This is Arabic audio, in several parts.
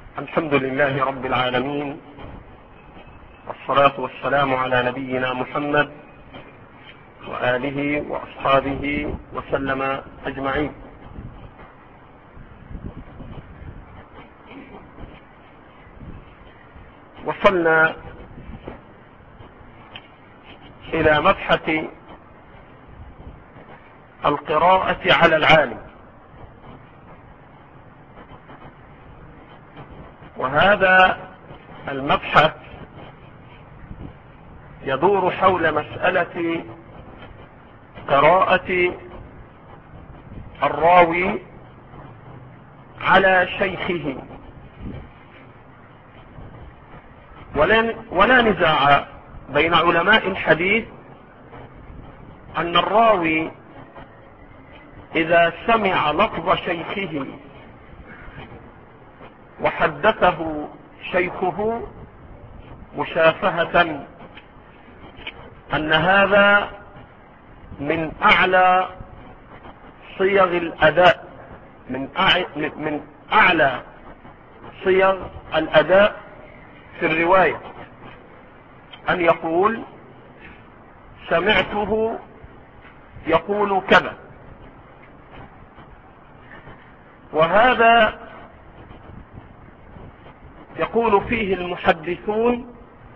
الحمد لله رب العالمين، والصلاة والسلام على نبينا محمد وآله وأصحابه وسلم أجمعين. وصلنا إلى مبحث القراءة على العالم، وهذا المبحث يدور حول مسألة قراءة الراوي على شيخه. ولا نزاع بين علماء الحديث أن الراوي إذا سمع لفظ شيخه وحدثه شيخه مشافهة أن هذا من أعلى صيغ الأداء، من أعلى صيغ الأداء في الرواية، أن يقول سمعته يقول كذا. وهذا يقول فيه المحدثون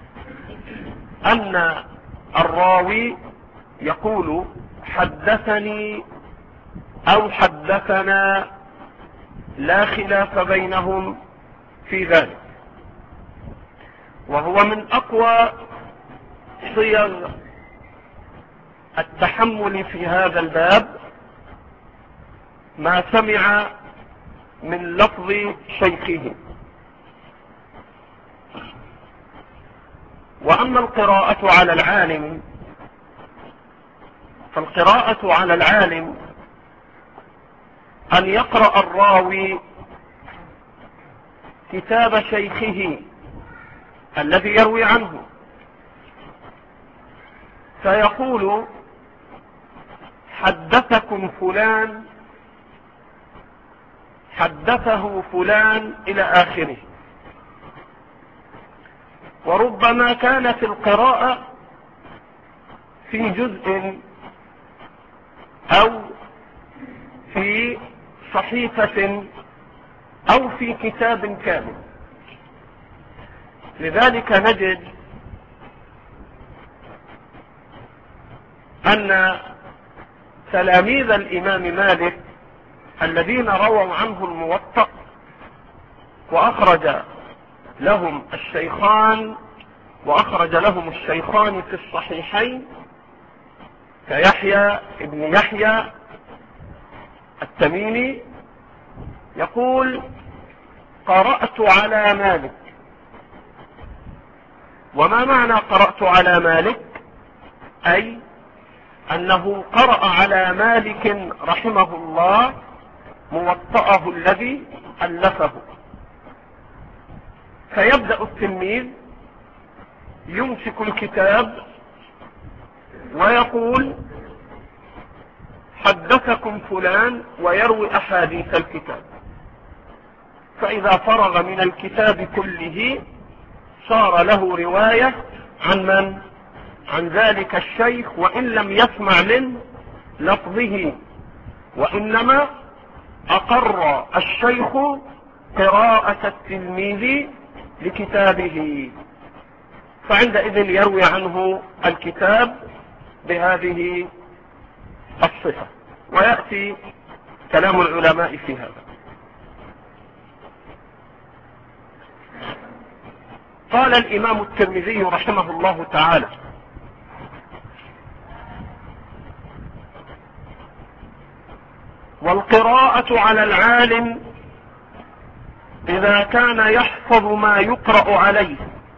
أن الراوي يقول حدثني أو حدثنا، لا خلاف بينهم في ذلك. وهو من أقوى صيغ التحمل في هذا الباب ما سمع من لفظ شيخه. وأما القراءة على العالم، فالقراءة على العالم أن يقرأ الراوي كتاب شيخه الذي يروي عنه، فيقول حدثكم فلان، حدثه فلان إلى آخره. وربما كانت القراءة في جزء أو في صحيفة أو في كتاب كامل. لذلك نجد أن تلاميذ الإمام مالك الذين رووا عنه الموطأ وأخرج لهم الشيخان في الصحيحين كيحيى ابن يحيى التميمي، يقول قرأت على مالك. وما معنى قرأت على مالك؟ أي أنه قرأ على مالك رحمه الله موطأه الذي ألفه. فيبدأ التلميذ يمسك الكتاب ويقول حدثكم فلان ويروي أحاديث الكتاب. فإذا فرغ من الكتاب كله صار له رواية عن من؟ عن ذلك الشيخ، وإن لم يسمع من لفظه، وإنما أقر الشيخ قراءة التلميذ لكتابه، فعندئذ يروي عنه الكتاب بهذه الصفة. ويأتي كلام العلماء في هذا. قال الإمام الترمذي رحمه الله تعالى: والقراءة على العالم إذا كان يحفظ ما يقرأ عليه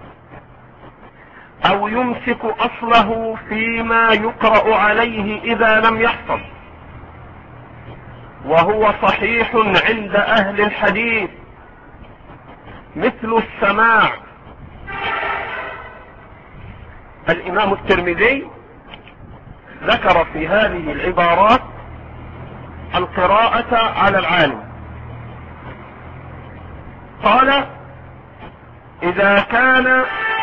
أو يمسك أصله فيما يقرأ عليه إذا لم يحفظ، وهو صحيح عند أهل الحديث مثل السماع. الإمام الترمذي ذكر في هذه العبارات القراءة على العالم. قال إذا كان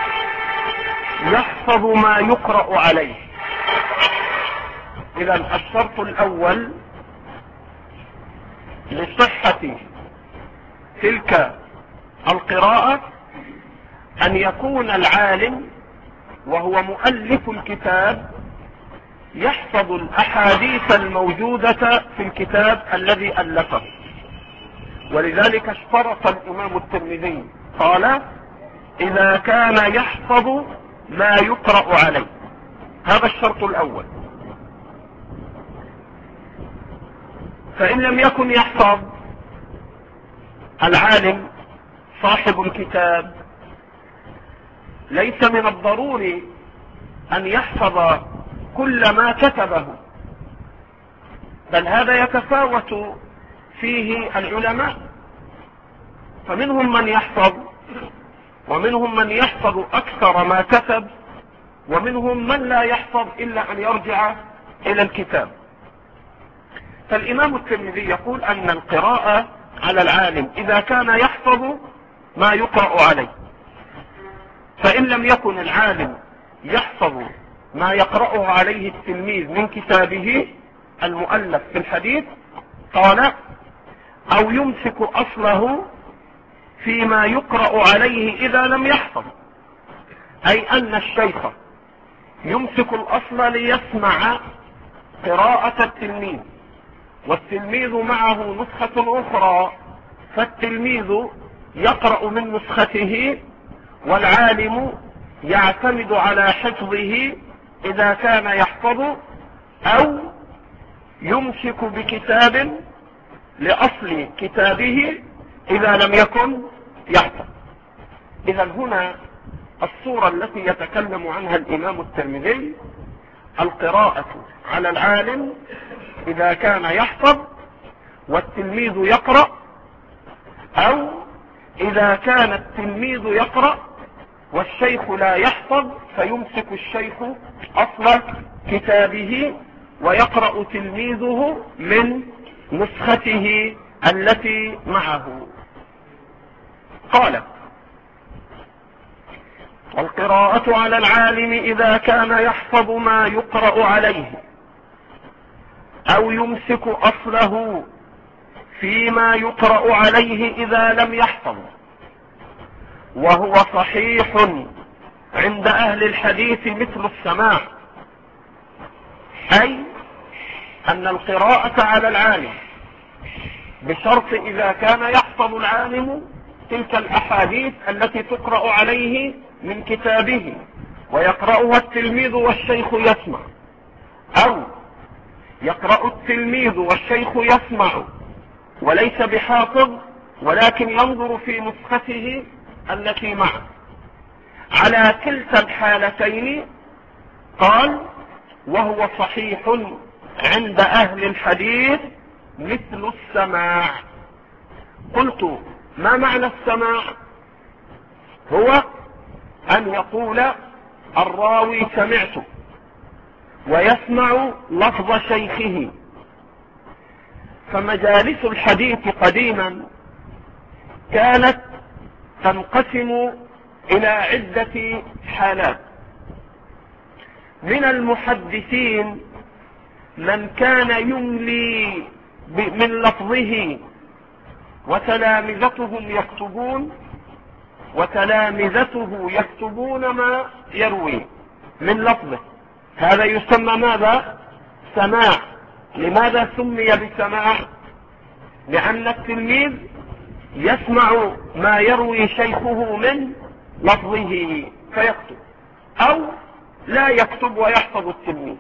يحفظ ما يقرأ عليه. إذا الشرط الأول لصحة تلك القراءة أن يكون العالم وهو مؤلف الكتاب يحفظ الأحاديث الموجودة في الكتاب الذي ألفه. ولذلك اشترط الإمام الترمذي قال: إذا كان يحفظ ما يقرأ عليه. هذا الشرط الأول. فإن لم يكن يحفظ العالم صاحب الكتاب، ليس من الضروري أن يحفظ كل ما كتبه، بل هذا يتفاوت فيه العلماء، فمنهم من يحفظ ومنهم من يحفظ أكثر ما كتب، ومنهم من لا يحفظ إلا أن يرجع إلى الكتاب. فالإمام الترمذي يقول أن القراءة على العالم إذا كان يحفظ ما يقرأ عليه. فإن لم يكن العالم يحفظ ما يقرأه عليه التلميذ من كتابه المؤلف في الحديث، قال: أو يمسك أصله فيما يقرأ عليه إذا لم يحفظ. أي أن الشيخ يمسك الأصل ليسمع قراءة التلميذ، والتلميذ معه نسخة أخرى، فالتلميذ يقرأ من نسخته، والعالم يعتمد على حفظه إذا كان يحفظ، أو يمسك بكتاب لأصل كتابه إذا لم يكن يحفظ. إذا هنا الصورة التي يتكلم عنها الإمام الترمذي: القراءة على العالم إذا كان يحفظ والتلميذ يقرأ، أو إذا كان التلميذ يقرأ والشيخ لا يحفظ، فيمسك الشيخ أصل كتابه ويقرأ تلميذه من نسخته التي معه. قال: والقراءة على العالم إذا كان يحفظ ما يقرأ عليه أو يمسك أصله فيما يقرأ عليه إذا لم يحفظ، وهو صحيح عند أهل الحديث مثل السماع. أي أن القراءة على العالم بشرط إذا كان يحفظ العالم تلك الأحاديث التي تقرأ عليه من كتابه ويقرأها التلميذ والشيخ يسمع، أو يقرأ التلميذ والشيخ يسمع وليس بحافظ ولكن ينظر في نسخته التي معه. على كلتا الحالتين قال: وهو صحيح عند أهل الحديث مثل السماع. قلت: ما معنى السماع؟ هو أن يقول الراوي سمعت ويسمع لفظ شيخه. فمجالس الحديث قديما كانت تنقسم إلى عدة حالات. من المحدثين من كان يملي من لفظه وتلامذته يكتبون ما يروي من لفظه. هذا يسمى ماذا؟ سماع. لماذا سمي بسماع؟ لأن التلميذ يسمع ما يروي شيخه من لفظه فيكتب، أو لا يكتب ويحفظ التلميذ.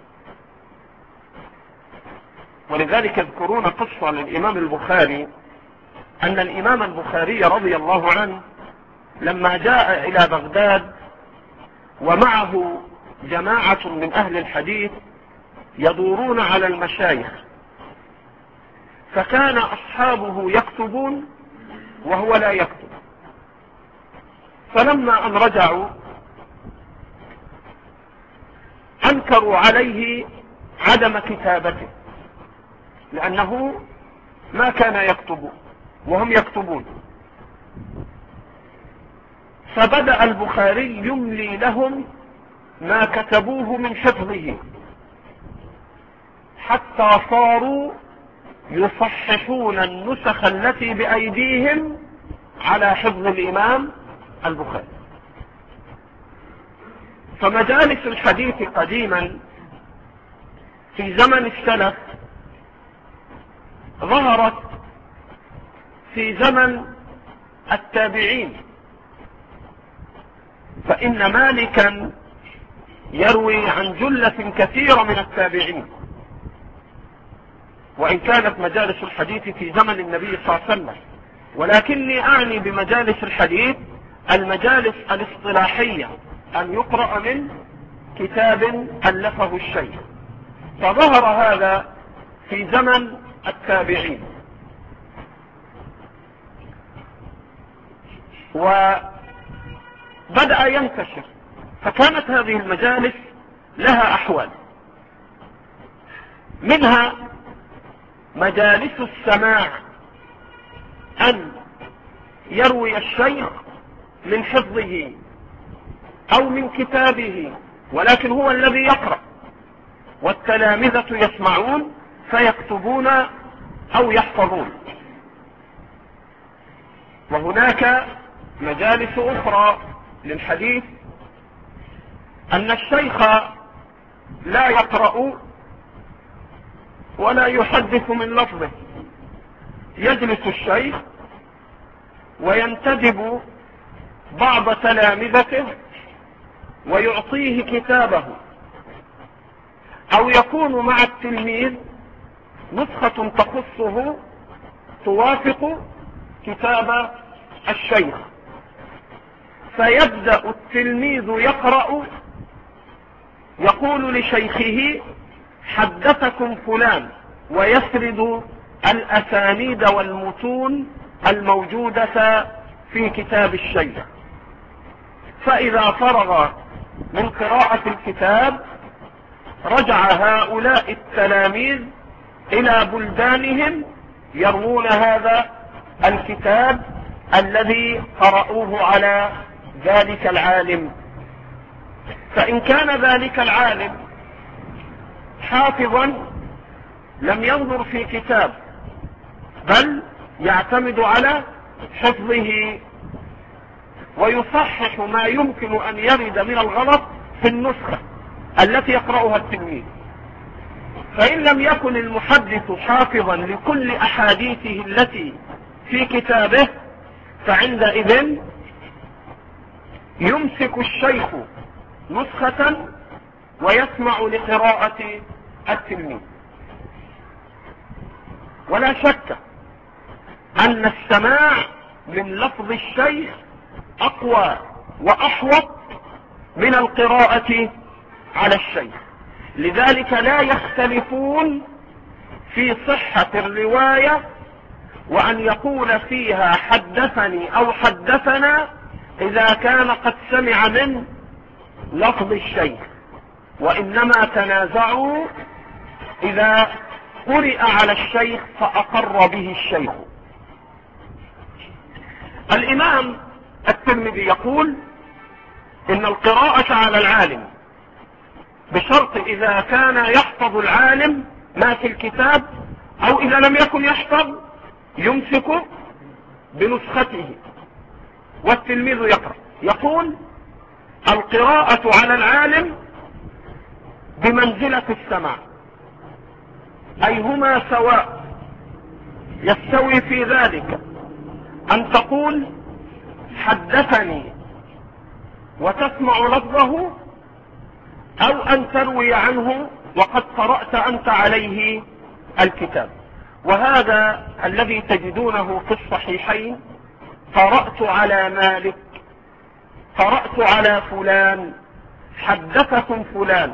ولذلك يذكرون قصة للإمام البخاري، أن الإمام البخاري رضي الله عنه لما جاء إلى بغداد ومعه جماعة من أهل الحديث يدورون على المشايخ، فكان أصحابه يكتبون وهو لا يكتب. فلما أن رجعوا أنكروا عليه عدم كتابته، لأنه ما كان يكتب وهم يكتبون. فبدأ البخاري يملي لهم ما كتبوه من حفظه حتى صاروا يصححون النسخ التي بأيديهم على حفظ الإمام البخاري. فمجالس الحديث قديما في زمن السلف ظهرت في زمن التابعين، فإن مالكا يروي عن جلة كثيرة من التابعين، وإن كانت مجالس الحديث في زمن النبي صلى الله عليه وسلم، ولكني أعني بمجالس الحديث المجالس الاصطلاحية، أن يقرأ من كتاب ألفه الشيخ. فظهر هذا في زمن التابعين، وبدأ ينتشر، فكانت هذه المجالس لها أحوال، منها مجالس السماع، أن يروي الشيخ من حفظه أو من كتابه، ولكن هو الذي يقرأ والتلامذة يسمعون فيكتبون أو يحفظون. وهناك مجالس أخرى للحديث أن الشيخ لا يقرأ ولا يحدث من لفظه، يجلس الشيخ وينتدب بعض تلامذته ويعطيه كتابه، أو يكون مع التلميذ نسخة تخصه توافق كتاب الشيخ، فيبدأ التلميذ يقرأ، يقول لشيخه حدثكم فلان، ويسرد الأسانيد والمتون الموجودة في كتاب الشيخ. فإذا فرغ من قراءة الكتاب رجع هؤلاء التلاميذ إلى بلدانهم يروون هذا الكتاب الذي قرأوه على ذلك العالم. فإن كان ذلك العالم حافظا لم ينظر في كتاب، بل يعتمد على حفظه ويصحح ما يمكن أن يرد من الغلط في النسخة التي يقرأها التلميذ. فإن لم يكن المحدث حافظا لكل أحاديثه التي في كتابه، فعندئذ يمسك الشيخ نسخة ويسمع لقراءة التلميذ. ولا شك أن السماع من لفظ الشيخ أقوى وأحوط من القراءة على الشيخ، لذلك لا يختلفون في صحة الرواية، وأن يقول فيها حدثني أو حدثنا إذا كان قد سمع من لفظ الشيخ، وإنما تنازعوا إذا قرئ على الشيخ فأقر به الشيخ. الإمام الترمذي يقول إن القراءة على العالم بشرط إذا كان يحفظ العالم ما في الكتاب، أو إذا لم يكن يحفظ يمسك بنسخته والتلميذ يقرأ. يقول القراءة على العالم بمنزلة السماع، أي هما سواء، يستوي في ذلك أن تقول حدثني وتسمع لفظه، أو أن تروي عنه وقد قرأت أنت عليه الكتاب. وهذا الذي تجدونه في الصحيحين: قرأت على مالك، قرأت على فلان، حدثكم فلان.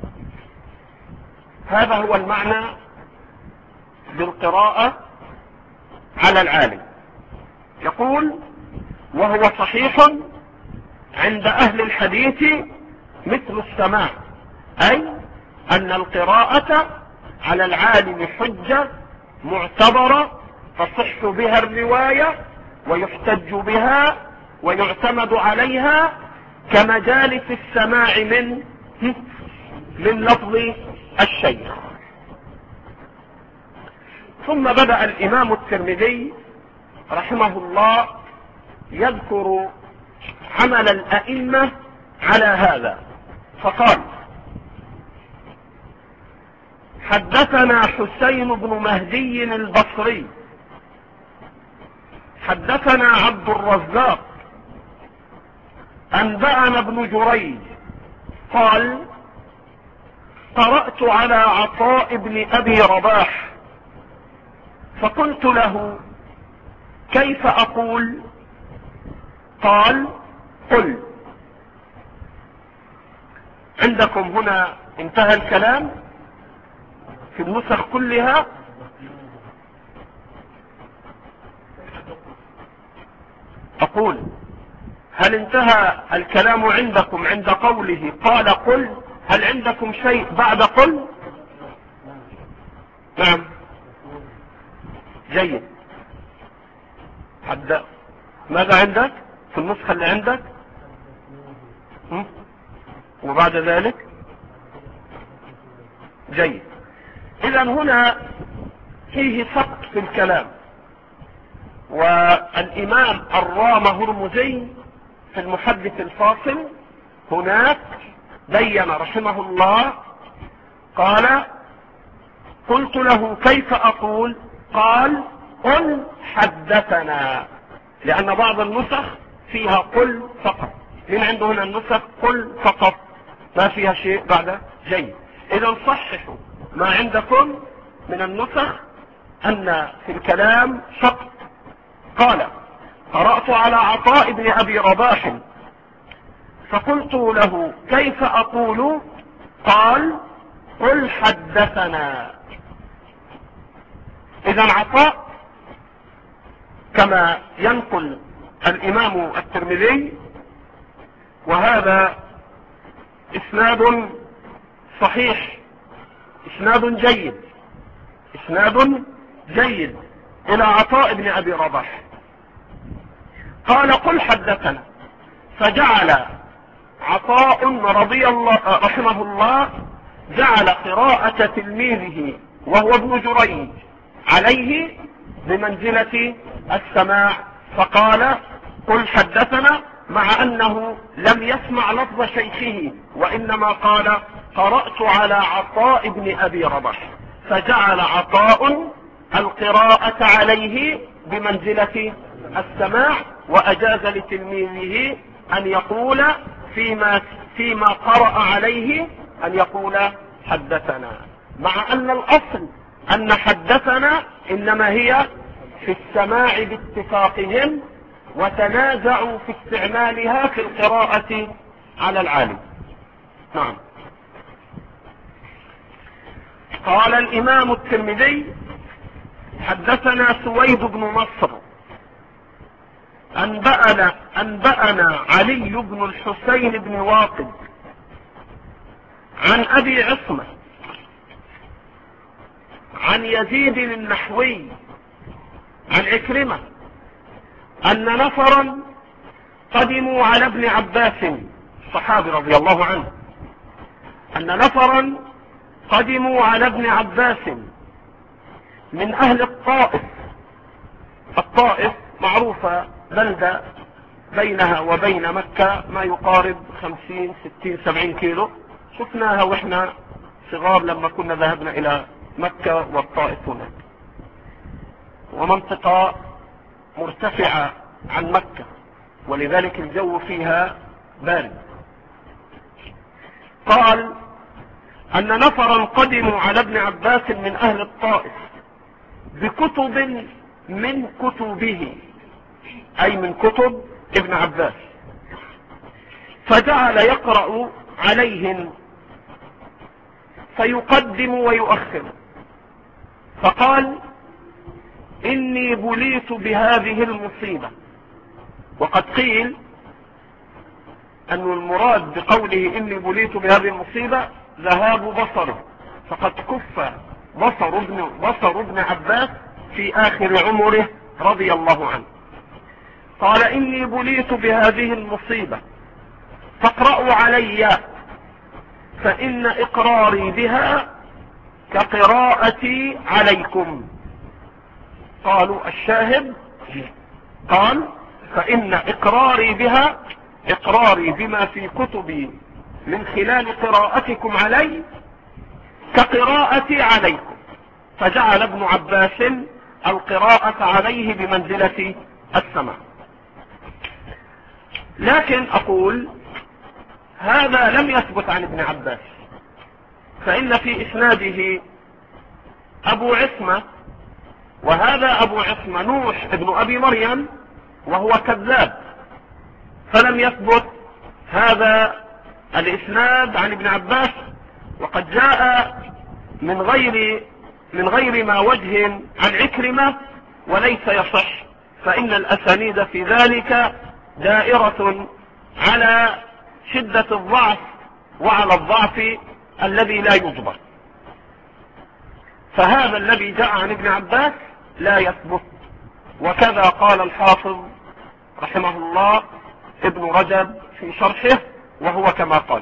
هذا هو المعنى بالقراءة على العالم. يقول وهو صحيح عند أهل الحديث مثل السماع، أي أن القراءة على العالم حجة معتبرة تصح بها الرواية ويحتج بها ويعتمد عليها كمجالس السماع من لفظ الشيخ. ثم بدأ الإمام الترمذي رحمه الله يذكر عمل الأئمة على هذا، فقال: حدثنا حسين بن مهدي البصري حدثنا عبد الرزاق أنبأنا ابن جريج قال: قرأت على عطاء بن أبي رباح فقلت له: كيف أقول؟ قال: قل. عندكم هنا انتهى الكلام في النسخ كلها. أقول: هل انتهى الكلام عندكم عند قوله قال قل؟ هل عندكم شيء بعد قل؟ نعم، جيد. ماذا عندك في النسخة اللي عندك؟ وبعد ذلك؟ جيد. إذا هنا فيه سقط في الكلام. والإمام الرام هرمزي في المحدث الفاصل هناك بين رحمه الله قال: قلت له: كيف أقول؟ قال: قل حدثنا. لأن بعض النسخ فيها قل فقط. من عنده هنا النسخ قل فقط ما فيها شيء بعد. جيد. إذا صححوا ما عندكم من النسخ أن في الكلام سقط. قال: قرأت على عطاء بن أبي رباح فقلت له: كيف أقول؟ قال: قل حدثنا. إذا عطاء كما ينقل الإمام الترمذي، وهذا إسناد صحيح، إسناد جيد إلى عطاء بن أبي رباح. قال: قل حدثنا. فجعل عطاء رضي الله رحمه الله جعل قراءة تلميذه وهو ابن جريج عليه بمنزلة السماع، فقال: قل حدثنا، مع أنه لم يسمع لفظ شيخه، وإنما قال: قرأت على عطاء بن أبي رباح، فجعل عطاء القراءة عليه بمنزلة السماع، وأجاز لتلميذه أن يقول فيما قرأ عليه أن يقول حدثنا، مع أن الأصل أن حدثنا إنما هي في السماع باتفاقهم، وتنازعوا في استعمالها في القراءة على العالم. نعم. قال الإمام الترمذي: حدثنا سويد بن نصر أنبأنا علي بن الحسين بن واقد عن أبي عصمة عن يزيد النحوي عن عكرمة أن نفرا قدموا على ابن عباس الصحابي رضي الله عنه، أن نفرا قدموا على ابن عباس من أهل الطائف. الطائف معروفة بلدة بينها وبين مكة ما يقارب 50 60 70 كيلو، شفناها وإحنا صغار لما كنا ذهبنا إلى مكة والطائف هناك، ومنطقة مرتفعة عن مكة ولذلك الجو فيها بارد. قال أن نفرا قدموا على ابن عباس من أهل الطائف بكتب من كتبه، أي من كتب ابن عباس، فجعل يقرأ عليهم فيقدم ويؤخر، فقال: إني بليت بهذه المصيبة. وقد قيل أن المراد بقوله إني بليت بهذه المصيبة ذهاب بصره، فقد كف بصر ابن عباس في آخر عمره رضي الله عنه. قال إني بليت بهذه المصيبة فاقرأوا علي فإن إقراري بها كقراءتي عليكم. قالوا الشاهد قال فإن إقراري بها، إقراري بما في كتبي من خلال قراءتكم علي كقراءتي عليكم. فجعل ابن عباس القراءة عليه بمنزلة السماع. لكن أقول هذا لم يثبت عن ابن عباس، فإن في إسناده أبو عصمة، وهذا أبو عصمة نوح ابن أبي مريم وهو كذاب، فلم يثبت هذا الإسناد عن ابن عباس، وقد جاء من غير ما وجه عن عكرمة وليس يصح، فإن الأسانيد في ذلك دائرة على شدة الضعف وعلى الضعف الذي لا يجبر. فهذا الذي جاء عن ابن عباس لا يثبت، وكذا قال الحافظ رحمه الله ابن رجب في شرحه، وهو كما قال.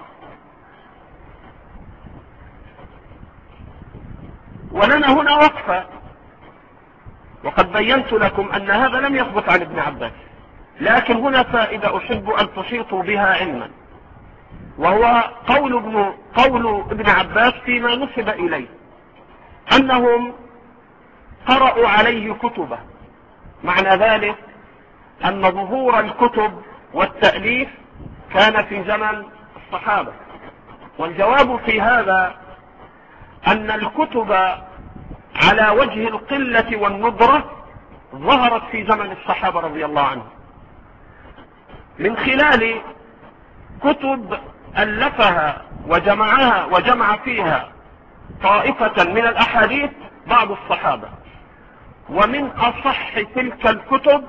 ولنا هنا وقفة، وقد بينت لكم أن هذا لم يثبت عن ابن عباس، لكن هنا فائدة أحب أن تحيطوا بها علما، وهو قول ابن عباس فيما نسب إليه أنهم قرأوا عليه كتبه. معنى ذلك أن ظهور الكتب والتأليف كان في زمن الصحابة، والجواب في هذا أن الكتب على وجه القلة والندرة ظهرت في زمن الصحابة رضي الله عنهم من خلال كتب ألفها وجمع فيها طائفة من الأحاديث بعض الصحابة. ومن أصح تلك الكتب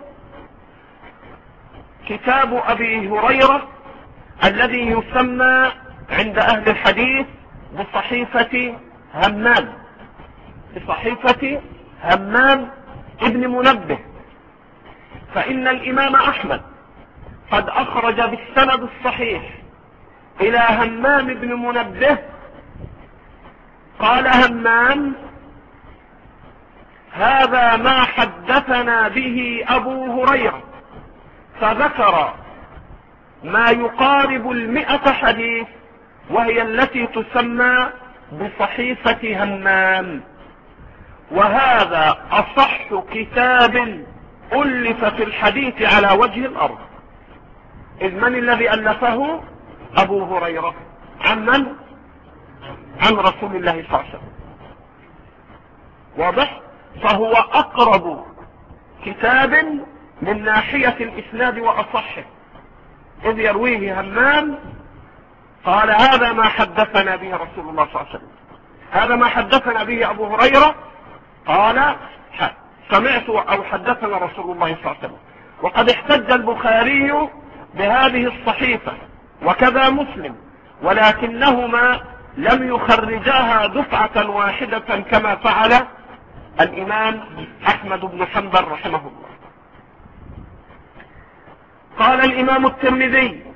كتاب أبي هريرة الذي يسمى عند أهل الحديث بصحيفة همام ابن منبه. فإن الإمام أحمد قد أخرج بالسند الصحيح إلى همام ابن منبه. قال همام: هذا ما حدثنا به أبو هريرة، فذكر ما يقارب 100 حديث، وهي التي تسمى بصحيفة همام. وهذا أصح كتاب ألف في الحديث على وجه الأرض. إذ من الذي ألفه؟ أبو هريرة. عن من؟ عن رسول الله صلى الله عليه وسلم. واضح؟ فهو أقرب كتاب من ناحية الإسناد وأصحه، إذ يرويه همام قال: هذا ما حدثنا به رسول الله صلى الله عليه وسلم. هذا ما حدثنا به أبو هريرة قال سمعت أو حدثنا رسول الله صلى الله عليه وسلم. وقد احتج البخاري بهذه الصحيفة وكذا مسلم، ولكنهما لم يخرجاها دفعة واحدة كما فعل الإمام أحمد بن حنبل رحمه الله. قال الإمام الترمذي: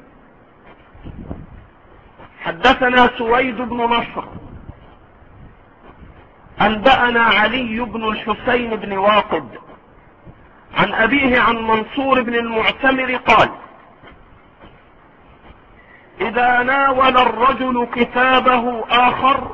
حدثنا سويد بن نصر أنبأنا علي بن الحسين بن واقد عن أبيه عن منصور بن المعتمر قال: إذا ناول الرجل كتابه آخر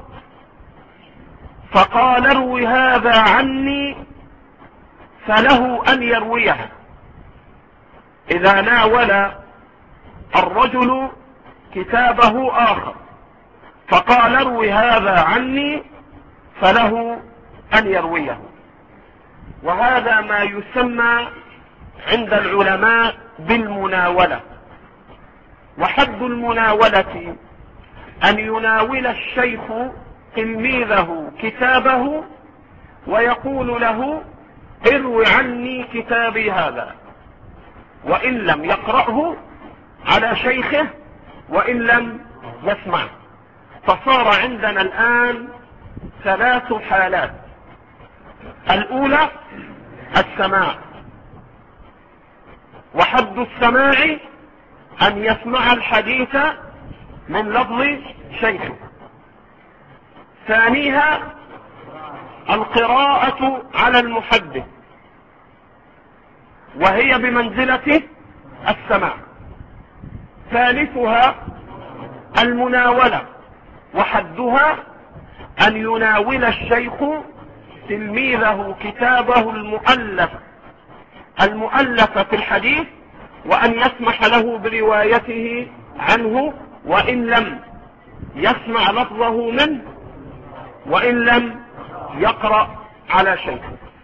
فقال: ارو هذا عني، فله أن يرويه. إذا ناول الرجل كتابه آخر فقال: ارو هذا عني، فله أن يرويه. وهذا ما يسمى عند العلماء بالمناولة. وحد المناولة أن يناول الشيخ تلميذه كتابه ويقول له: ارو عني كتابي هذا، وإن لم يقرأه على شيخه وإن لم يسمعه. فصار عندنا الآن 3 حالات: الأولى السماع، وحد السماع أن يسمع الحديث من لفظ شيخه. ثانيها القراءة على المحدث، وهي بمنزلة السماع. ثالثها المناولة، وحدها أن يناول الشيخ تلميذه كتابه المؤلف في الحديث، وأن يسمح له بروايته عنه وإن لم يسمع لفظه منه، وإن لم يقرأ على شيء.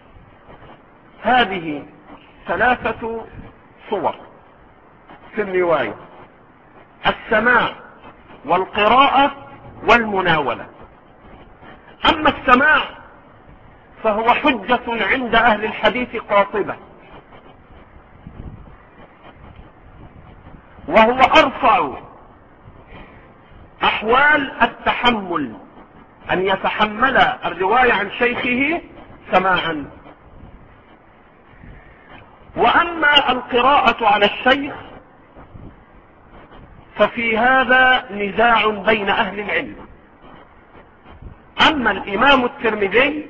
هذه 3 صور في الرواية: السماع والقراءة والمناولة. أما السماع فهو حجة عند أهل الحديث قاطبة، وهو أرفع أحوال التحمل، أن يتحمل الرواية عن شيخه سماعا. وأما القراءة على الشيخ ففي هذا نزاع بين أهل العلم. أما الإمام الترمذي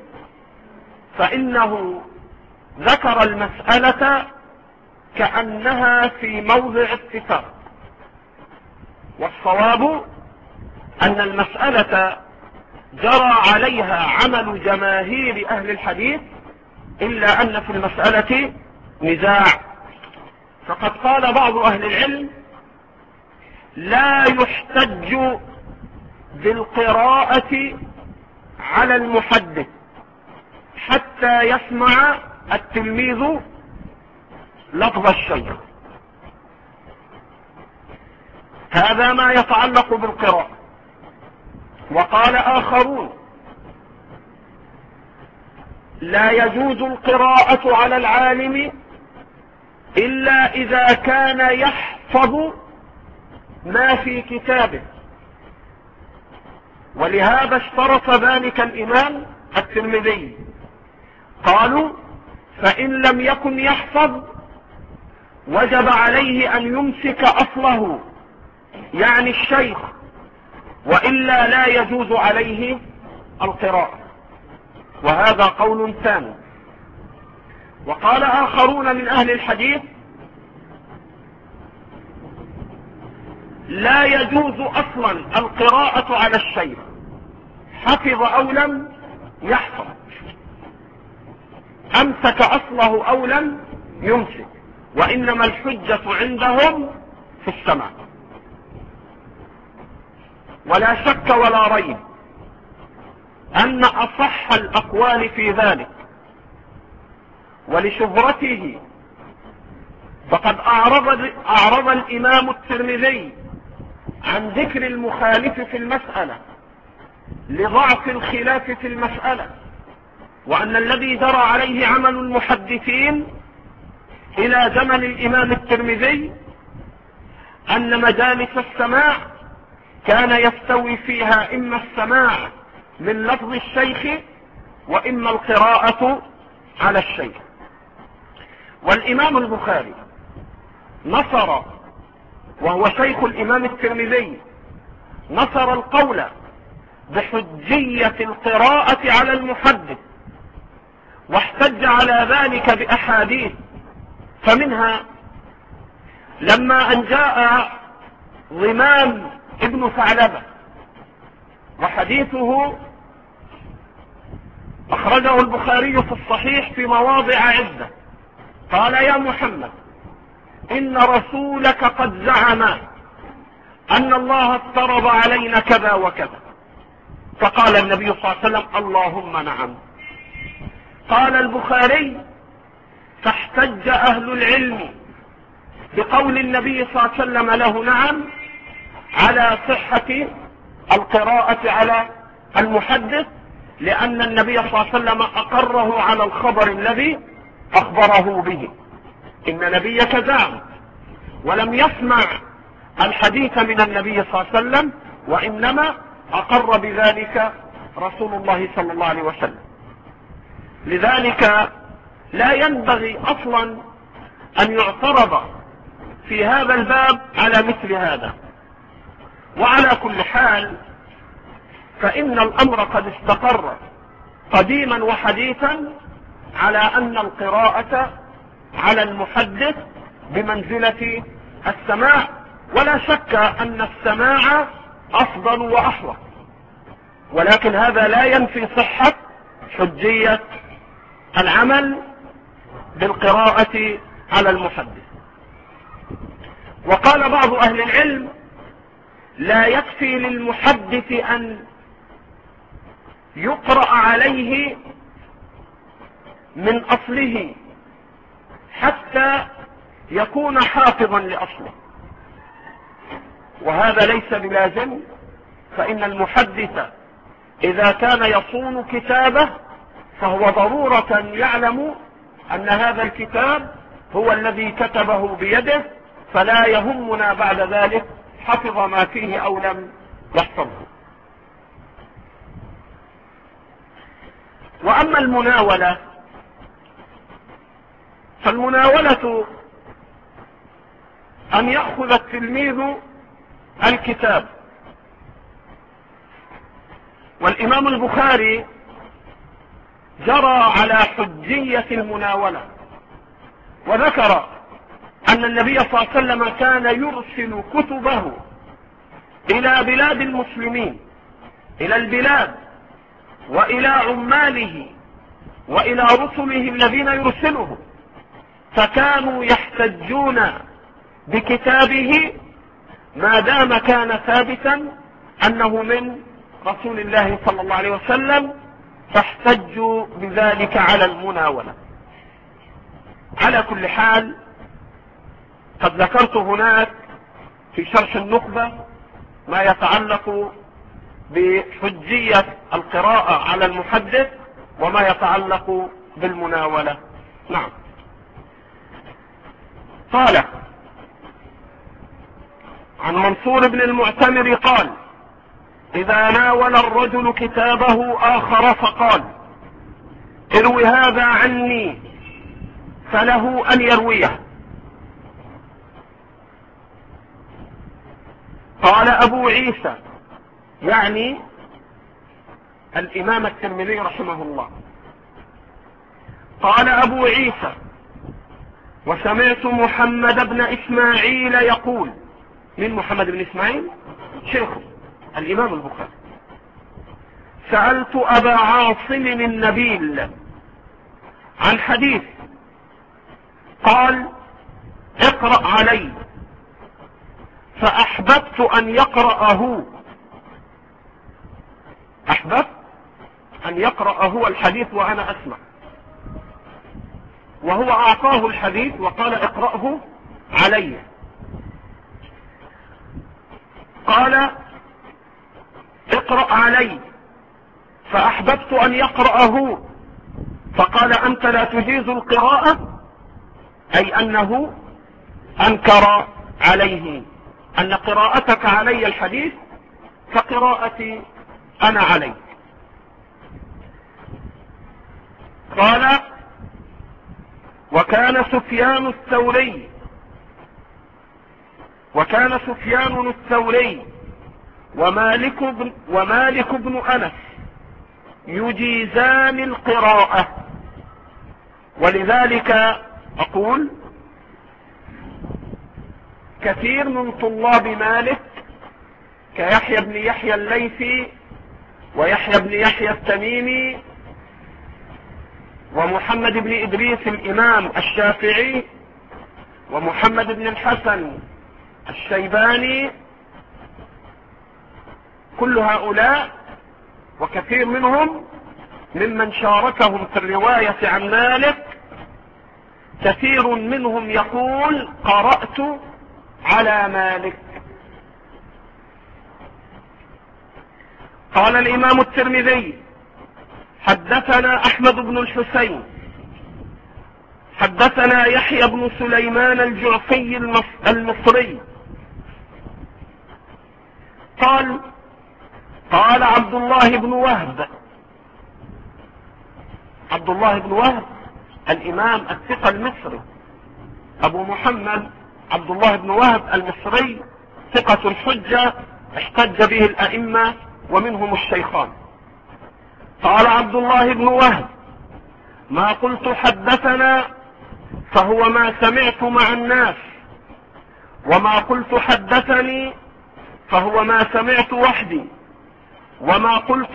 فإنه ذكر المسألة كأنها في موضع اتفاق، والصواب أن المسألة جرى عليها عمل جماهير أهل الحديث، إلا أن في المسألة نزاع. فقد قال بعض أهل العلم: لا يحتج بالقراءة على المحدث حتى يسمع التلميذ لفظ الشيخ. هذا ما يتعلق بالقراءة. وقال آخرون: لا يجوز القراءة على العالم إلا إذا كان يحفظ ما في كتابه، ولهذا اشترط ذلك الإمام الترمذي. قالوا: فإن لم يكن يحفظ وجب عليه أن يمسك أصله، يعني الشيخ، وإلا لا يجوز عليه القراءة. وهذا قول ثاني. وقال آخرون من أهل الحديث: لا يجوز أصلا القراءة على الشيخ، حفظ أو لم يحفظ، أمسك أصله أو لم يمسك، وإنما الحجة عندهم في السماع. ولا شك ولا ريب أن أصح الأقوال في ذلك، ولشهرته، فقد أعرض الإمام الترمذي عن ذكر المخالف في المسألة لضعف الخلاف في المسألة، وأن الذي جرى عليه عمل المحدثين إلى زمن الإمام الترمذي أن مجالس السماع كان يستوي فيها إما السماع من لفظ الشيخ وإما القراءة على الشيخ. والإمام البخاري نصر، وهو شيخ الإمام الترمذي، نصر القول بحجية القراءة على المحدث، واحتج على ذلك بأحاديث. فمنها لما أن جاء ضمام ابن ثعلبة، وحديثه أخرجه البخاري في الصحيح في مواضع عدة، قال: يا محمد، إن رسولك قد زعم أن الله افترض علينا كذا وكذا. فقال النبي صلى الله عليه وسلم: اللهم نعم. قال البخاري: فاحتج أهل العلم بقول النبي صلى الله عليه وسلم له نعم على صحة القراءة على المحدث، لأن النبي صلى الله عليه وسلم أقره على الخبر الذي أخبره به. إن نبيك زعم، ولم يسمع الحديث من النبي صلى الله عليه وسلم، وإنما أقر بذلك رسول الله صلى الله عليه وسلم. لذلك لا ينبغي أصلا أن يعترض في هذا الباب على مثل هذا. وعلى كل حال فإن الأمر قد استقر قديما وحديثا على أن القراءة على المحدث بمنزلة السماع، ولا شك أن السماع أفضل وأحوط، ولكن هذا لا ينفي صحة حجية العمل بالقراءة على المحدث. وقال بعض أهل العلم: لا يكفي للمحدث أن يقرأ عليه من أصله حتى يكون حافظا لأصله، وهذا ليس بلازم، فإن المحدث إذا كان يصون كتابه فهو ضرورة يعلم أن هذا الكتاب هو الذي كتبه بيده، فلا يهمنا بعد ذلك حفظ ما فيه أو لم يحفظه. وأما المناولة فالمناولة أن يأخذ التلميذ الكتاب. والإمام البخاري جرى على حجية المناولة، وذكر أن النبي صلى الله عليه وسلم كان يرسل كتبه إلى بلاد المسلمين، إلى البلاد وإلى عماله وإلى رسله الذين يرسله، فكانوا يحتجون بكتابه ما دام كان ثابتا أنه من رسول الله صلى الله عليه وسلم، فاحتجوا بذلك على المناولة. على كل حال قد ذكرت هناك في شرح النخبة ما يتعلق بحجية القراءة على المحدث وما يتعلق بالمناولة. نعم. قال عن منصور بن المعتمر قال: إذا ناول الرجل كتابه آخر فقال: اروي هذا عني، فله أن يرويه. قال أبو عيسى، يعني الإمام الترمذي رحمه الله، قال أبو عيسى: وسمعت محمد بن إسماعيل يقول. من محمد بن إسماعيل؟ شيخه الإمام البخاري. سألت أبا عاصم النبيل عن حديث، قال: اقرأ علي، فأحببت أن يقرأه. أحببت أن يقرأه الحديث وأنا أسمع، وهو أعطاه الحديث وقال: اقرأه علي. قال: اقرأ علي، فأحببت أن يقرأه، فقال: أنت لا تجيز القراءة، أي أنه أنكر عليه أن قراءتك علي الحديث كقراءتي أنا عليه. قال: وكان سفيان الثوري ومالك بن أنس يجيزان القراءة. ولذلك أقول كثير من طلاب مالك كيحيى بن يحيى الليثي ويحيى بن يحيى التميمي ومحمد بن إدريس الإمام الشافعي ومحمد بن الحسن الشيباني، كل هؤلاء وكثير منهم ممن شاركهم في الرواية عن مالك، كثير منهم يقول: قرأت على مالك. قال الإمام الترمذي: حدثنا أحمد بن الحسين حدثنا يحيى بن سليمان الجعفي المصري قال عبد الله بن وهب الإمام الثقة المصري أبو محمد عبد الله بن وهب المصري ثقة حجة احتج به الأئمة ومنهم الشيخان. قال عبد الله بن وهب: ما قلت حدثنا فهو ما سمعت مع الناس، وما قلت حدثني فهو ما سمعت وحدي، وما قلت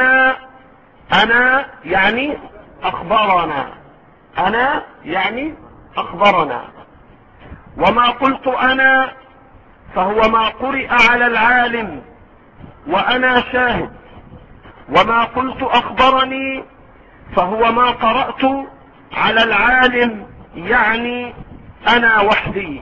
أنا يعني أخبرنا، أنا يعني أخبرنا، وما قلت أنا فهو ما قرئ على العالم وأنا شاهد، وما قلت أخبرني فهو ما قرأت على العالم يعني أنا وحدي.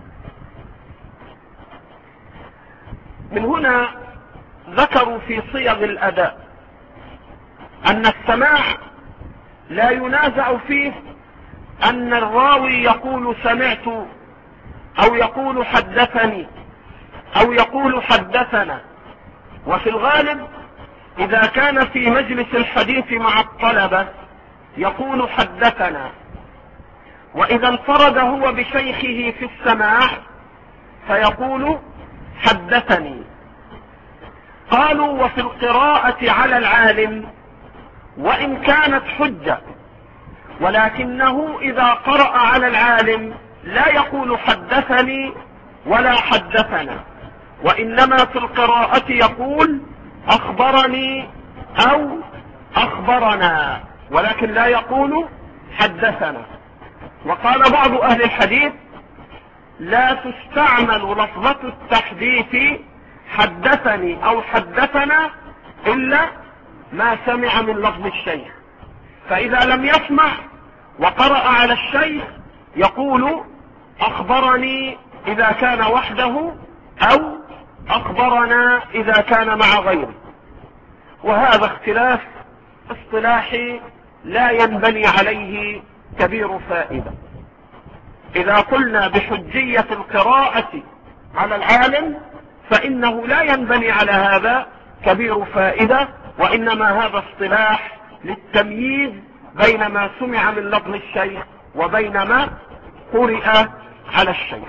من هنا ذكروا في صيغ الأداء أن السماع لا ينازع فيه أن الراوي يقول سمعت أو يقول حدثني أو يقول حدثنا، وفي الغالب إذا كان في مجلس الحديث مع الطلبة يقول حدثنا، وإذا انفرد هو بشيخه في السماع فيقول حدثني. قالوا: وفي القراءة على العالم وإن كانت حجة، ولكنه إذا قرأ على العالم لا يقول حدثني ولا حدثنا، وإنما في القراءة يقول أخبرني أو أخبرنا، ولكن لا يقول حدثنا. وقال بعض أهل الحديث: لا تستعمل لفظة التحديث حدثني أو حدثنا إلا ما سمع من لفظ الشيخ، فإذا لم يسمع وقرأ على الشيخ يقول أخبرني إذا كان وحده أو أخبرنا إذا كان مع غيره. وهذا اختلاف اصطلاحي لا ينبني عليه كبير فائدة. إذا قلنا بحجية القراءة على العالم فإنه لا ينبني على هذا كبير فائدة، وإنما هذا اصطلاح للتمييز بين ما سمع من لفظ الشيخ وبين ما قرئ على الشيخ.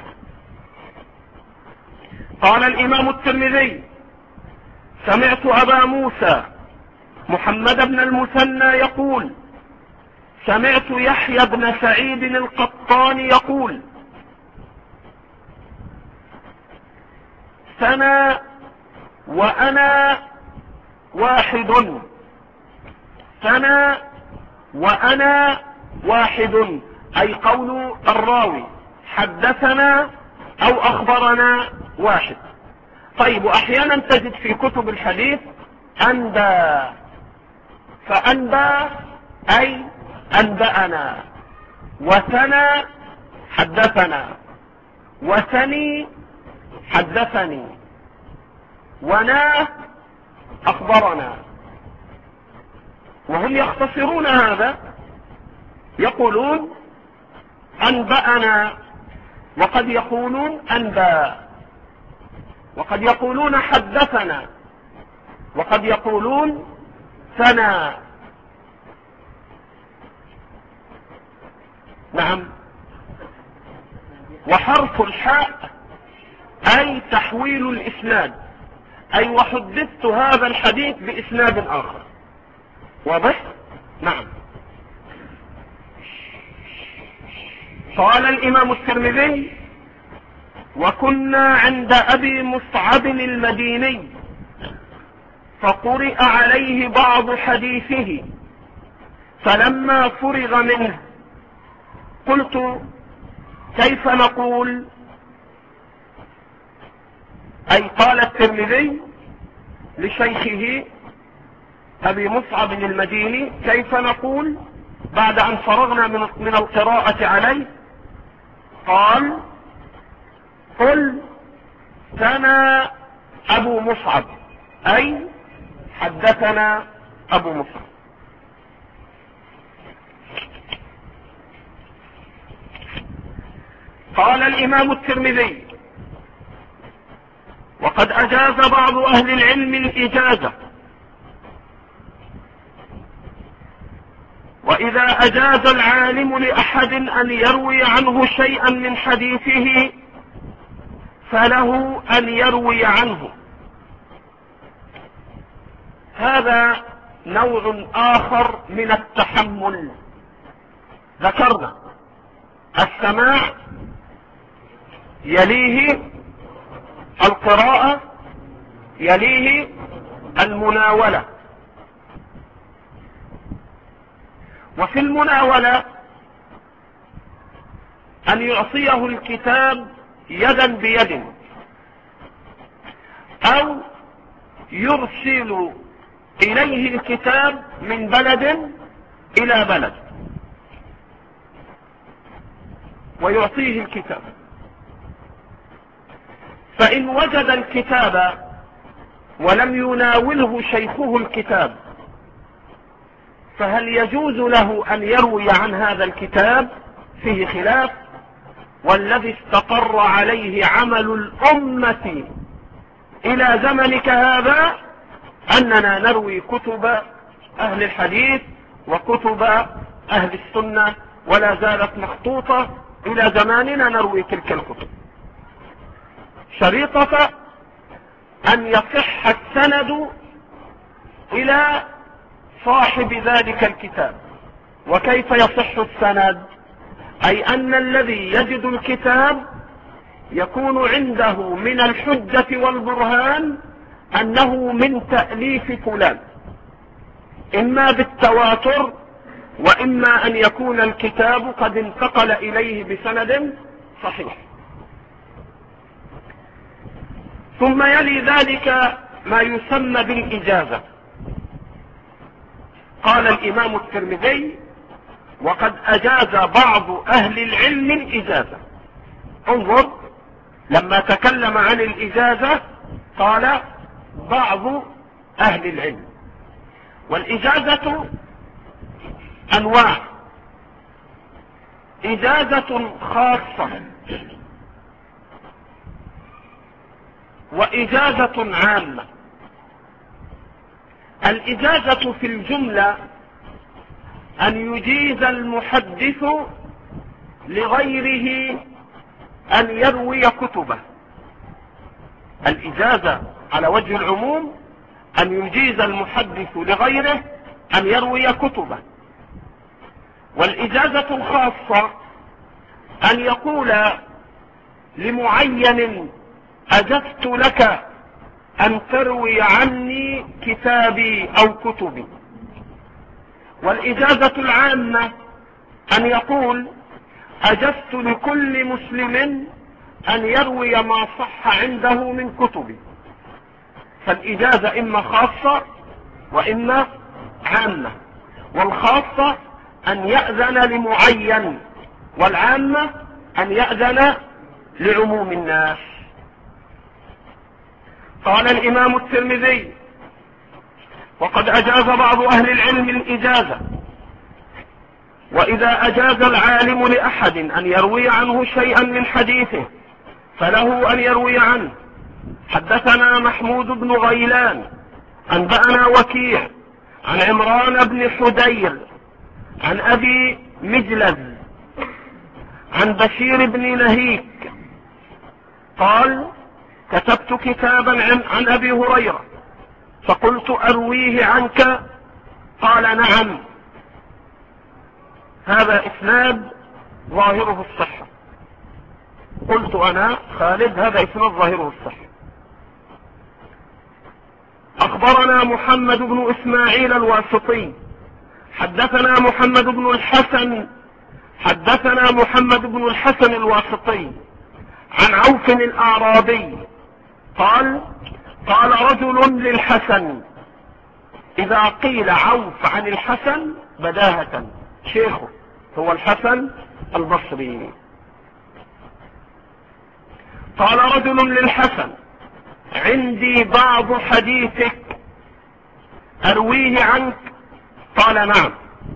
قال الإمام الترمذي: سمعت أبا موسى محمد بن المثنى يقول: سمعت يحيى بن سعيد القطان يقول: سنا وأنا واحد، سنا وأنا واحد، أي قول الراوي حدثنا أو أخبرنا واحد. طيب، وأحيانا تجد في كتب الحديث أنبى، فأنبى أي أنبأنا، وثنى حدثنا، وثني حدثني، ونا أخبرنا. وهم يختصرون هذا، يقولون أنبأنا، وقد يقولون أنبأ، وقد يقولون حدثنا، وقد يقولون ثنى. نعم. وحرف الحاء أي تحويل الإسناد، أي وحدثت هذا الحديث بإسناد آخر. واضح؟ نعم. قال الإمام الترمذي: وكنا عند أبي مصعب المديني فقرئ عليه بعض حديثه، فلما فرغ منه قلت: كيف نقول؟ أي قال الترمذي لشيخه أبي مصعب المديني: كيف نقول بعد أن فرغنا من القراءة عليه؟ قال: قل ثنى أبو مصعب، أي حدثنا أبو مصعب. قال الإمام الترمذي: وقد أجاز بعض أهل العلم الإجازة، وإذا أجاز العالم لأحد أن يروي عنه شيئا من حديثه فله أن يروي عنه. هذا نوع آخر من التحمل. ذكرنا السماع يليه القراءة يليه المناولة. وفي المناولة أن يعطيه الكتاب يدا بيد أو يرسل إليه الكتاب من بلد إلى بلد ويعطيه الكتاب. فإن وجد الكتاب ولم يناوله شيخه الكتاب فهل يجوز له أن يروي عن هذا الكتاب؟ فيه خلاف، والذي استقر عليه عمل الأمة إلى زمنك هذا أننا نروي كتب أهل الحديث وكتب أهل السنة، ولا زالت مخطوطة إلى زماننا نروي تلك الكتب، شريطة أن يصح السند إلى صاحب ذلك الكتاب. وكيف يصح السند؟ أي أن الذي يجد الكتاب يكون عنده من الحجة والبرهان أنه من تأليف فلان، إما بالتواتر وإما أن يكون الكتاب قد انتقل إليه بسند صحيح. ثم يلي ذلك ما يسمى بالإجازة. قال الإمام الترمذي: وقد أجاز بعض أهل العلم الإجازة. انظر، لما تكلم عن الإجازة قال بعض أهل العلم. والإجازة أنواع: إجازة خاصة وإجازة عامة. الإجازة في الجملة أن يجيز المحدث لغيره أن يروي كتبه. الإجازة على وجه العموم أن يجيز المحدث لغيره أن يروي كتبه. والإجازة الخاصة أن يقول لمعين: أجزت لك أن تروي عني كتابي أو كتبي. والإجازة العامة أن يقول: أجزت لكل مسلم أن يروي ما صح عنده من كتبي. فالإجازة إما خاصة وإما عامة، والخاصة أن يأذن لمعين، والعامة أن يأذن لعموم الناس. قال الإمام الترمذي: وقد أجاز بعض أهل العلم الإجازة، وإذا أجاز العالم لأحد أن يروي عنه شيئا من حديثه فله أن يروي عنه. حدثنا محمود بن غيلان أنبأنا وكيع عن عمران بن حدير عن أبي مجلز عن بشير بن نهيك قال: كتبت كتابا عن أبي هريرة فقلت أرويه عنك، قال: نعم. هذا إسناد ظاهره الصحة. قلت أنا خالد: هذا إسناد ظاهره الصحة. أخبرنا محمد بن إسماعيل الواسطي حدثنا محمد بن الحسن الواسطي عن عوف الأعرابي قال: قال رجل للحسن. إذا قيل عوف عن الحسن بداهة شيخه هو الحسن البصري. قال رجل للحسن: عندي بعض حديثك أرويه عنك، قال: نعم.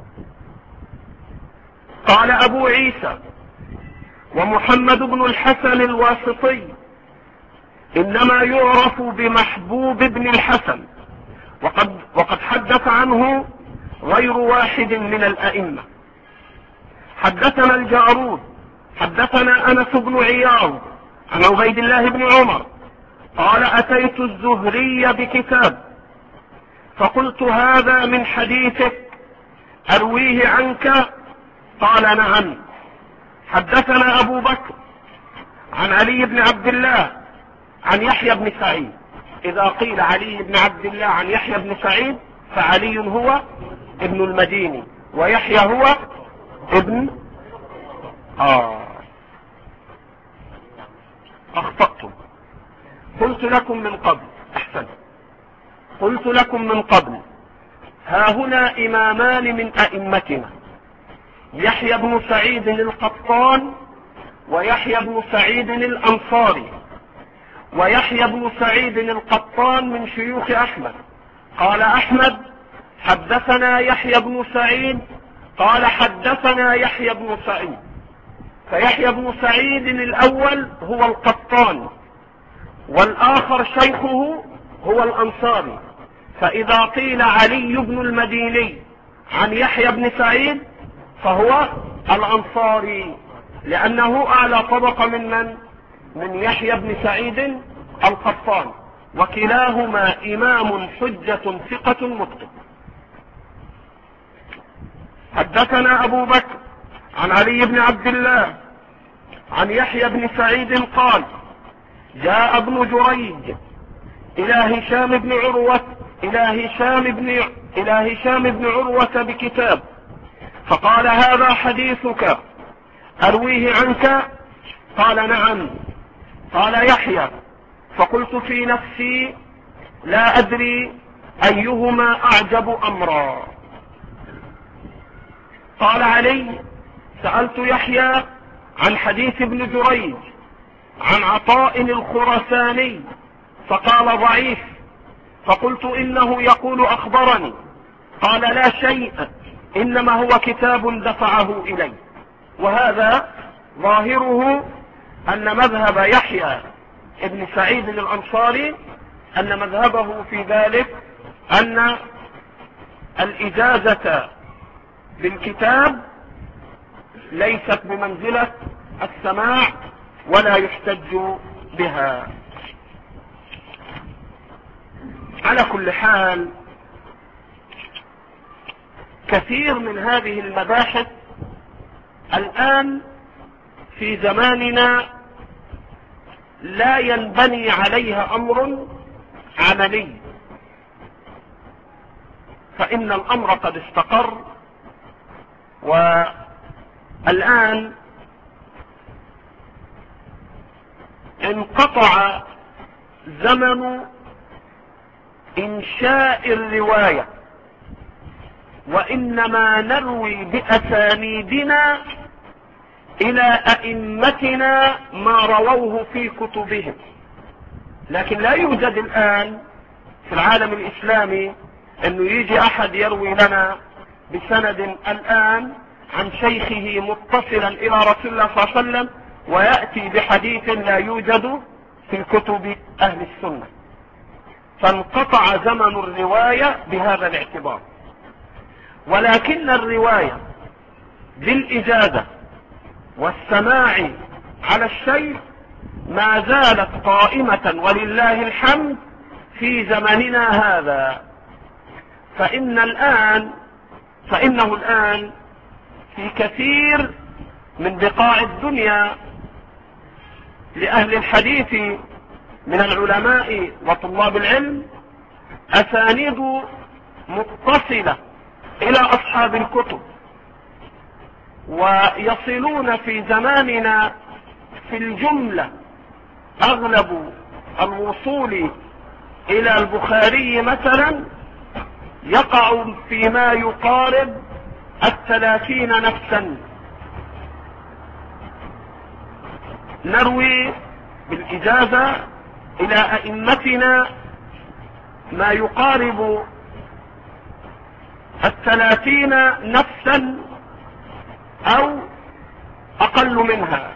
قال أبو عيسى ومحمد بن الحسن الواسطي إنما يعرف بمحبوب بن الحسن، وقد حدث عنه غير واحد من الأئمة. حدثنا الجارود حدثنا أنس بن عياض عن عبيد الله بن عمر قال أتيت الزهري بكتاب فقلت هذا من حديثك أرويه عنك؟ قال نعم. حدثنا أبو بكر عن علي بن عبد الله عن يحيى بن سعيد. إذا قيل علي بن عبد الله عن يحيى بن سعيد فعلي هو ابن المديني ويحيى هو ابن أخطأتم. قلت لكم من قبل أحسن قلت لكم من قبل ها هنا إمامان من أئمتنا يحيى بن سعيد القطان ويحيى بن سعيد الأنصاري. ويحيى بن سعيد القطان من شيوخ أحمد. قال أحمد حدثنا يحيى بن سعيد قال حدثنا يحيى بن سعيد. فيحيى بن سعيد الأول هو القطان والآخر شيخه هو الأنصاري. فإذا قيل علي بن المديني عن يحيى بن سعيد فهو الأنصاري لأنه أعلى طبقة من يحيى بن سعيد القطان، وكلاهما إمام حجة ثقة متقن. حدثنا أبو بكر عن علي بن عبد الله عن يحيى بن سعيد قال جاء ابن جريج إلى هشام بن عروة بكتاب فقال هذا حديثك أرويه عنك؟ قال نعم. قال يحيى فقلت في نفسي لا أدري أيهما أعجب أمرا. قال علي سألت يحيى عن حديث ابن جريج عن عطاء الخرساني فقال ضعيف. فقلت إنه يقول أخبرني. قال لا شيء إنما هو كتاب دفعه إلي. وهذا ظاهره أن مذهب يحيى ابن سعيد الأنصاري أن مذهبه في ذلك أن الإجازة بالكتاب ليست بمنزلة السماع ولا يحتج بها. على كل حال كثير من هذه المباحث الآن في زماننا لا ينبني عليها أمر عملي، فإن الأمر قد استقر. والآن انقطع زمن إنشاء الرواية، وإنما نروي بأسانيدنا إلى أئمتنا ما رووه في كتبهم. لكن لا يوجد الآن في العالم الإسلامي أنه يجي أحد يروي لنا بسند الآن عن شيخه متصلا إلى رسول الله صلى الله عليه وسلم ويأتي بحديث لا يوجد في كتب أهل السنة. فانقطع زمن الرواية بهذا الاعتبار. ولكن الرواية بالإجازة والسماع على الشيء ما زالت قائمة ولله الحمد في زمننا هذا. فإنه الآن في كثير من بقاع الدنيا لأهل الحديث من العلماء وطلاب العلم أسانيد متصلة إلى أصحاب الكتب، ويصلون في زماننا في الجملة أغلب الوصول إلى البخاري مثلا يقع فيما يقارب 30 نفسا. نروي بالإجازة إلى أئمتنا ما يقارب 30 نفسا أو أقل منها.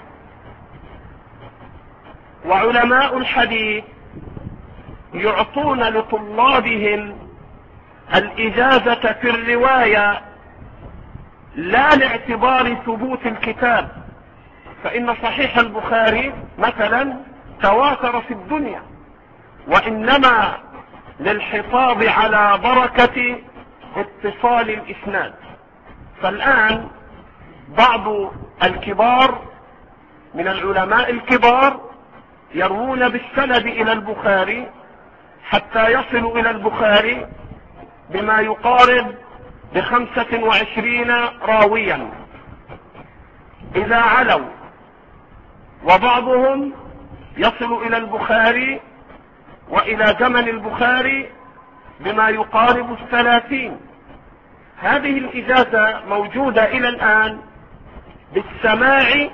وعلماء الحديث يعطون لطلابهم الإجازة في الرواية لا لاعتبار ثبوت الكتاب، فإن صحيح البخاري مثلا تواتر في الدنيا، وإنما للحفاظ على بركة اتصال الإسناد. فالآن بعض الكبار من العلماء الكبار يروون بالسند إلى البخاري حتى يصلوا إلى البخاري بما يقارب ب25 راويا إذا علوا، وبعضهم يصل إلى البخاري وإلى زمن البخاري بما يقارب 30. هذه الإجازة موجودة إلى الآن بالسماع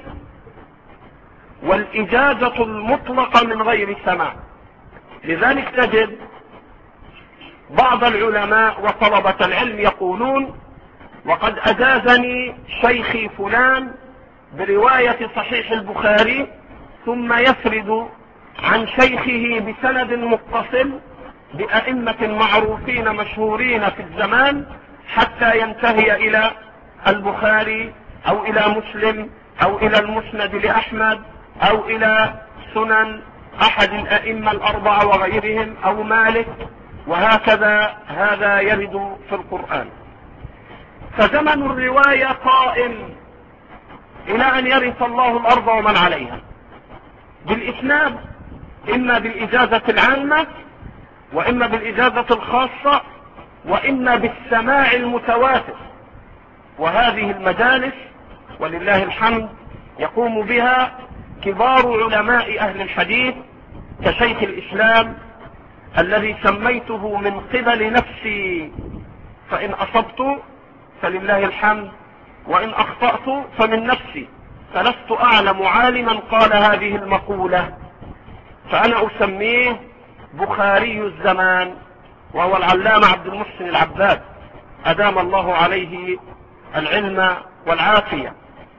والإجازة المطلقة من غير سماع. لذلك تجد بعض العلماء وطلبة العلم يقولون: وقد أجازني شيخي فلان برواية صحيح البخاري، ثم يسرد عن شيخه بسند متصل بأئمة معروفين مشهورين في الزمان حتى ينتهي إلى البخاري أو إلى مسلم أو إلى المسند لأحمد أو إلى سنن أحد الأئمة الأربعة وغيرهم أو مالك، وهكذا هذا يرد في القرآن. فزمن الرواية قائم إلى أن يرث الله الأرض ومن عليها بالإسناد، إما بالإجازة العامة وإما بالإجازة الخاصة وإما بالسماع المتواتر. وهذه المجالس ولله الحمد يقوم بها كبار علماء أهل الحديث كشيخ الإسلام الذي سميته من قبل نفسي، فإن أصبت فلله الحمد وإن أخطأت فمن نفسي، فلست أعلم عالما قال هذه المقولة، فأنا أسميه بخاري الزمان، وهو العلامة عبد المحسن العباد أدام الله عليه العلم والعافية.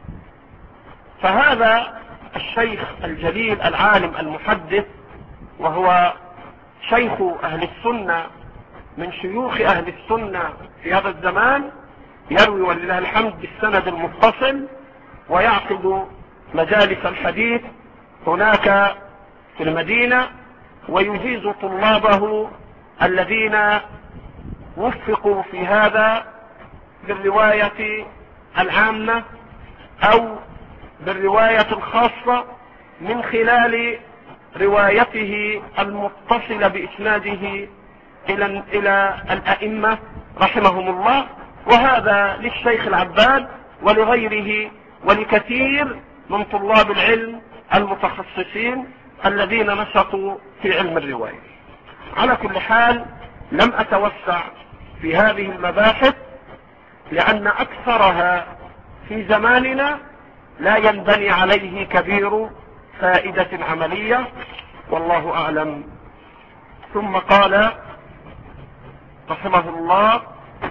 فهذا الشيخ الجليل العالم المحدث، وهو شيخ أهل السنة من شيوخ أهل السنة في هذا الزمان، يروي ولله الحمد بالسند المتصل، ويعقد مجالس الحديث هناك في المدينة، ويجيز طلابه الذين وفقوا في هذا بالرواية العامة أو بالرواية الخاصة من خلال روايته المتصلة بإسناده إلى الأئمة رحمهم الله. وهذا للشيخ العباد ولغيره ولكثير من طلاب العلم المتخصصين الذين نشطوا في علم الرواية. على كل حال لم أتوسع في هذه المباحث لأن أكثرها في زماننا لا ينبني عليه كبير فائدة عملية، والله أعلم. ثم قال رحمه الله: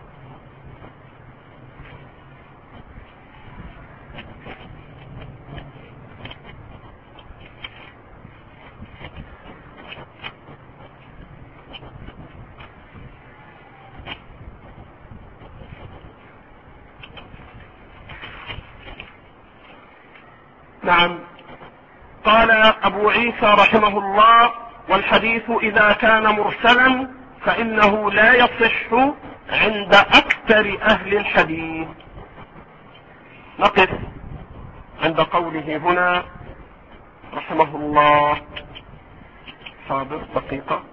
نعم. قال أبو عيسى رحمه الله: والحديث إذا كان مرسلا فإنه لا يصح عند أكثر أهل الحديث. نقف عند قوله هنا رحمه الله. صابر دقيقة.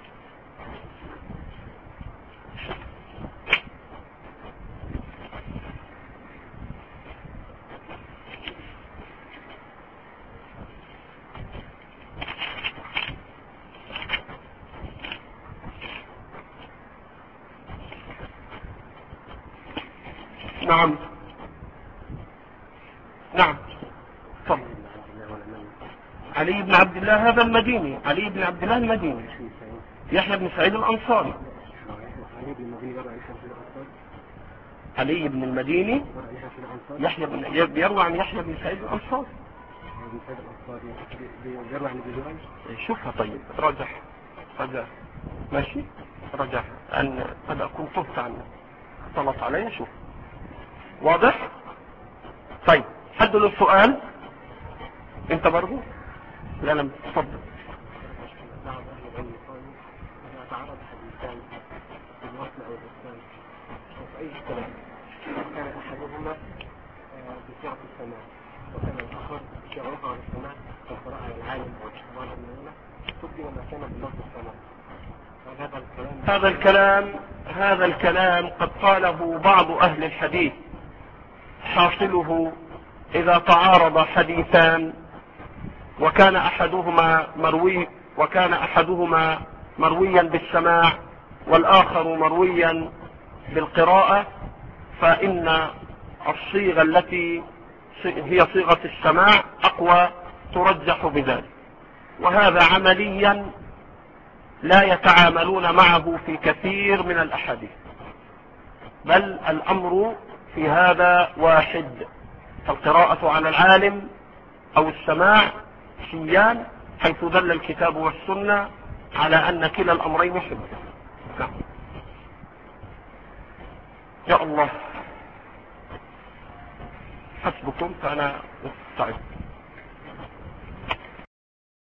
نعم نعم. طب. علي بن عبد الله هذا المديني، علي بن عبد الله المديني. يحيى بن سعيد الأنصاري. علي بن المديني يحيى بن يروى عن يحيى بن سعيد الأنصاري. شوفها طيب، راجح ماشي. رجع أن قد أكون تبت عنه اختلط علي. شوف واضح. طيب حد له السؤال؟ انت برضو؟ لا لم تفضل. بعض أهل العلم قالوا إذا تعرض حديثان في الوصل أو الإسلام أو في أي اختلاف كان أحدهما بصيغة السماع وكان الآخر بصيغة على السماع كالقراءة على العالم أو الاختبار المولى قدم ما كان بلفظ السماع. هذا الكلام قد قاله بعض أهل الحديث. حاصله إذا تعارض حديثان وكان أحدهما مرويا بالسماع والآخر مرويا بالقراءة، فإن الصيغة التي هي صيغة السماع أقوى ترجح بذلك. وهذا عمليا لا يتعاملون معه في كثير من الأحاديث، بل الأمر في هذا واحد، القراءة على العالم أو السماع شيان، حيث دل الكتاب والسنة على أن كلا الأمرين حجة. نعم. يا الله حسبكم، فأنا مستعد.